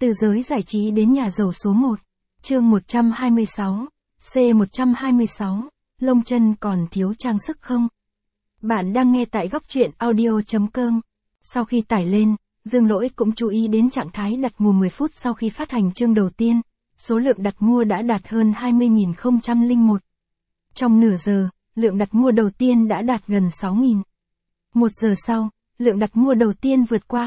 Từ giới giải trí đến nhà giàu số 1. Chương 126. C126. Lông chân còn thiếu trang sức không? Bạn đang nghe tại góc truyện audio.com. Sau khi tải lên, Dương Lỗi cũng chú ý đến trạng thái đặt mua 10 phút sau khi phát hành chương đầu tiên. Số lượng đặt mua đã đạt hơn 20.001. Trong nửa giờ, lượng đặt mua đầu tiên đã đạt gần 6.000. Một giờ sau, lượng đặt mua đầu tiên vượt qua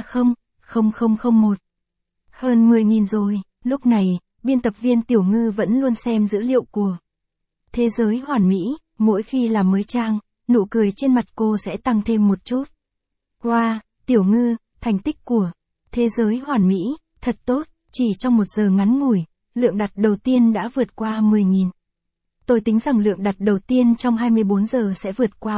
0,0001. Hơn 10.000 rồi. Lúc này, biên tập viên Tiểu Ngư vẫn luôn xem dữ liệu của Thế giới hoàn mỹ. Mỗi khi làm mới trang, nụ cười trên mặt cô sẽ tăng thêm một chút. Wow, Tiểu Ngư, thành tích của Thế giới hoàn mỹ, thật tốt. Chỉ trong một giờ ngắn ngủi, lượng đặt đầu tiên đã vượt qua 10.000. Tôi tính rằng lượng đặt đầu tiên trong 24 giờ sẽ vượt qua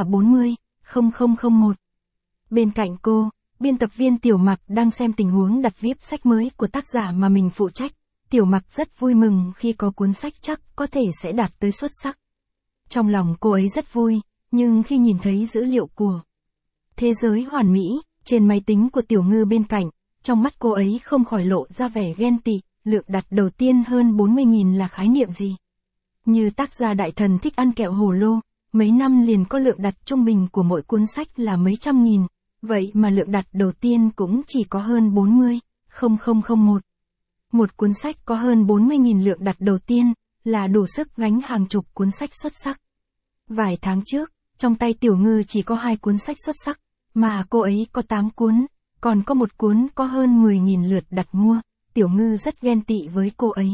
40,0001. Bên cạnh cô, biên tập viên Tiểu Mặc đang xem tình huống đặt VIP sách mới của tác giả mà mình phụ trách. Tiểu Mặc rất vui mừng khi có cuốn sách chắc có thể sẽ đạt tới xuất sắc. Trong lòng cô ấy rất vui, nhưng khi nhìn thấy dữ liệu của Thế giới hoàn mỹ trên máy tính của Tiểu Ngư bên cạnh, trong mắt cô ấy không khỏi lộ ra vẻ ghen tị. Lượng đặt đầu tiên hơn 40.000 là khái niệm gì? Như tác giả Đại Thần thích ăn kẹo hồ lô, mấy năm liền có lượng đặt trung bình của mỗi cuốn sách là mấy trăm nghìn, vậy mà lượng đặt đầu tiên cũng chỉ có hơn 40,0001. Một cuốn sách có hơn 40.000 lượng đặt đầu tiên, là đủ sức gánh hàng chục cuốn sách xuất sắc. Vài tháng trước, trong tay Tiểu Ngư chỉ có 2 cuốn sách xuất sắc, mà cô ấy có 8 cuốn, còn có một cuốn có hơn 10.000 lượt đặt mua. Tiểu Ngư rất ghen tị với cô ấy.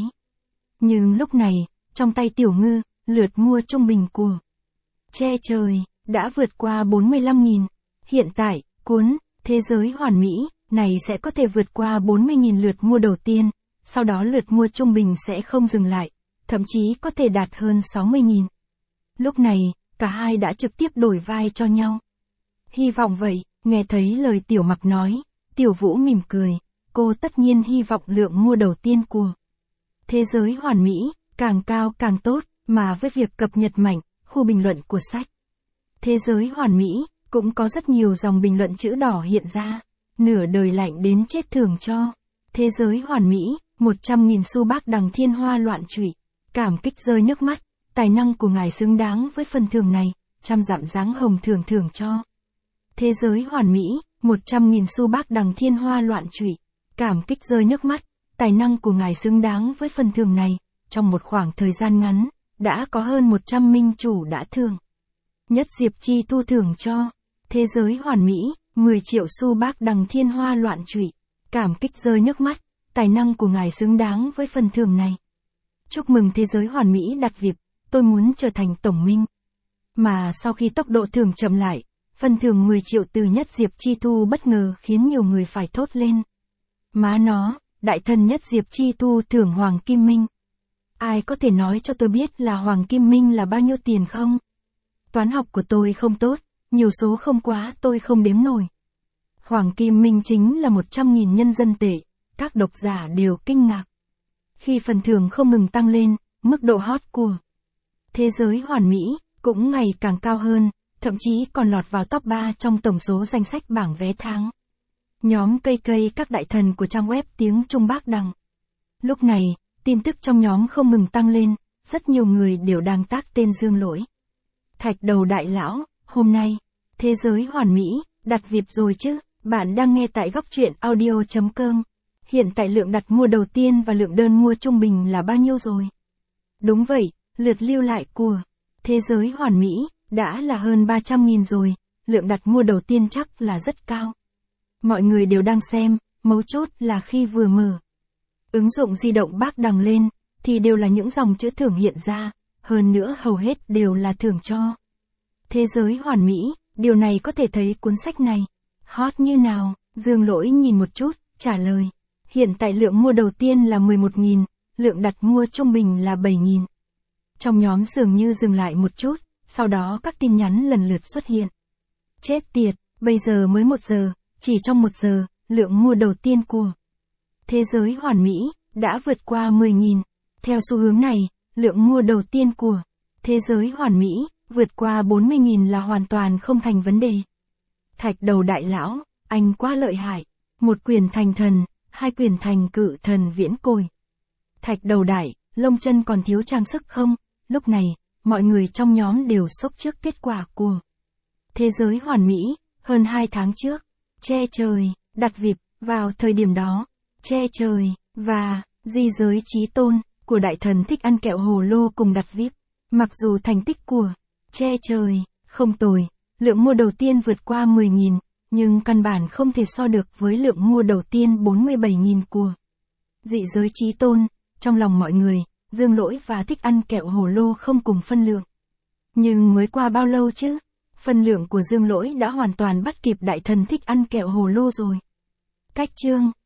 Nhưng lúc này, trong tay Tiểu Ngư, lượt mua trung bình của Che Trời đã vượt qua 45.000. Hiện tại, cuốn Thế giới hoàn mỹ này sẽ có thể vượt qua 40.000 lượt mua đầu tiên, sau đó lượt mua trung bình sẽ không dừng lại, thậm chí có thể đạt hơn 60.000. Lúc này, cả hai đã trực tiếp đổi vai cho nhau. Hy vọng vậy. Nghe thấy lời Tiểu Mặc nói, Tiểu Vũ mỉm cười. Cô tất nhiên hy vọng lượng mua đầu tiên của Thế giới hoàn mỹ càng cao càng tốt, mà với việc cập nhật mạnh khu bình luận của sách Thế giới hoàn mỹ cũng có rất nhiều dòng bình luận chữ đỏ hiện ra. Nửa đời lạnh đến chết thưởng cho Thế giới hoàn mỹ, 100.000 xu bác đằng thiên hoa loạn trụy, cảm kích rơi nước mắt, tài năng của ngài xứng đáng với phần thưởng này, trăm dặm dáng hồng thưởng cho Thế giới hoàn mỹ, 100.000 xu bác đằng thiên hoa loạn trụy, cảm kích rơi nước mắt, tài năng của ngài xứng đáng với phần thưởng này. Trong một khoảng thời gian ngắn, đã có hơn 100 minh chủ đã thưởng. Nhất Diệp Chi Thu thưởng cho Thế giới hoàn mỹ, 10 triệu xu bác đằng thiên hoa loạn trụy, cảm kích rơi nước mắt, tài năng của ngài xứng đáng với phần thưởng này. Chúc mừng Thế giới hoàn mỹ đặt VIP, tôi muốn trở thành tổng minh. Mà sau khi tốc độ thưởng chậm lại, phần thưởng 10 triệu từ Nhất Diệp Chi Thu bất ngờ khiến nhiều người phải thốt lên. Má nó, Đại Thần Nhất Diệp Chi Thu thưởng Hoàng Kim Minh. Ai có thể nói cho tôi biết là Hoàng Kim Minh là bao nhiêu tiền không? Toán học của tôi không tốt, nhiều số không quá tôi không đếm nổi. Hoàng Kim Minh chính là 100.000 nhân dân tệ, các độc giả đều kinh ngạc. Khi phần thưởng không ngừng tăng lên, mức độ hot của Thế giới hoàn mỹ cũng ngày càng cao hơn, thậm chí còn lọt vào top 3 trong tổng số danh sách bảng vé tháng. Nhóm cây các đại thần của trang web tiếng Trung Bác Đằng. Lúc này, tin tức trong nhóm không ngừng tăng lên, rất nhiều người đều đang tác tên Dương Lỗi. Thạch Đầu Đại Lão, hôm nay, Thế giới hoàn mỹ, đặt VIP rồi chứ? Bạn đang nghe tại góc truyện audio.com. Hiện tại lượng đặt mua đầu tiên và lượng đơn mua trung bình là bao nhiêu rồi? Đúng vậy, lượt lưu lại của Thế giới hoàn mỹ đã là hơn 300.000 rồi, lượng đặt mua đầu tiên chắc là rất cao. Mọi người đều đang xem, mấu chốt là khi vừa mở ứng dụng di động Bác Đằng lên, thì đều là những dòng chữ thưởng hiện ra, hơn nữa hầu hết đều là thưởng cho Thế giới hoàn mỹ. Điều này có thể thấy cuốn sách này hot như nào. Dương Lỗi nhìn một chút, trả lời. Hiện tại lượng mua đầu tiên là 11.000, lượng đặt mua trung bình là 7.000. Trong nhóm dường như dừng lại một chút, sau đó các tin nhắn lần lượt xuất hiện. Chết tiệt, bây giờ mới 1 giờ, chỉ trong 1 giờ, lượng mua đầu tiên của Thế giới hoàn mỹ đã vượt qua 10.000. Theo xu hướng này, lượng mua đầu tiên của Thế giới hoàn mỹ vượt qua 40.000 là hoàn toàn không thành vấn đề. Thạch Đầu Đại Lão, anh quá lợi hại. Một quyền thành thần, hai quyền thành cự thần viễn cồi. Thạch đầu đại, lông chân còn thiếu trang sức không? Lúc này, mọi người trong nhóm đều sốc trước kết quả của Thế giới hoàn mỹ, hơn 2 tháng trước. Che trời, đặt vịp, vào thời điểm đó. Che trời, và, di giới chí tôn, của đại thần thích ăn kẹo hồ lô cùng đặt vip. Mặc dù thành tích của Che trời, không tồi, lượng mua đầu tiên vượt qua 10.000, nhưng căn bản không thể so được với lượng mua đầu tiên 47.000 của dị giới chí tôn. Trong lòng mọi người, Dương Lỗi và thích ăn kẹo hồ lô không cùng phân lượng. Nhưng mới qua bao lâu chứ? Phân lượng của Dương Lỗi đã hoàn toàn bắt kịp đại thần thích ăn kẹo hồ lô rồi. Cách chương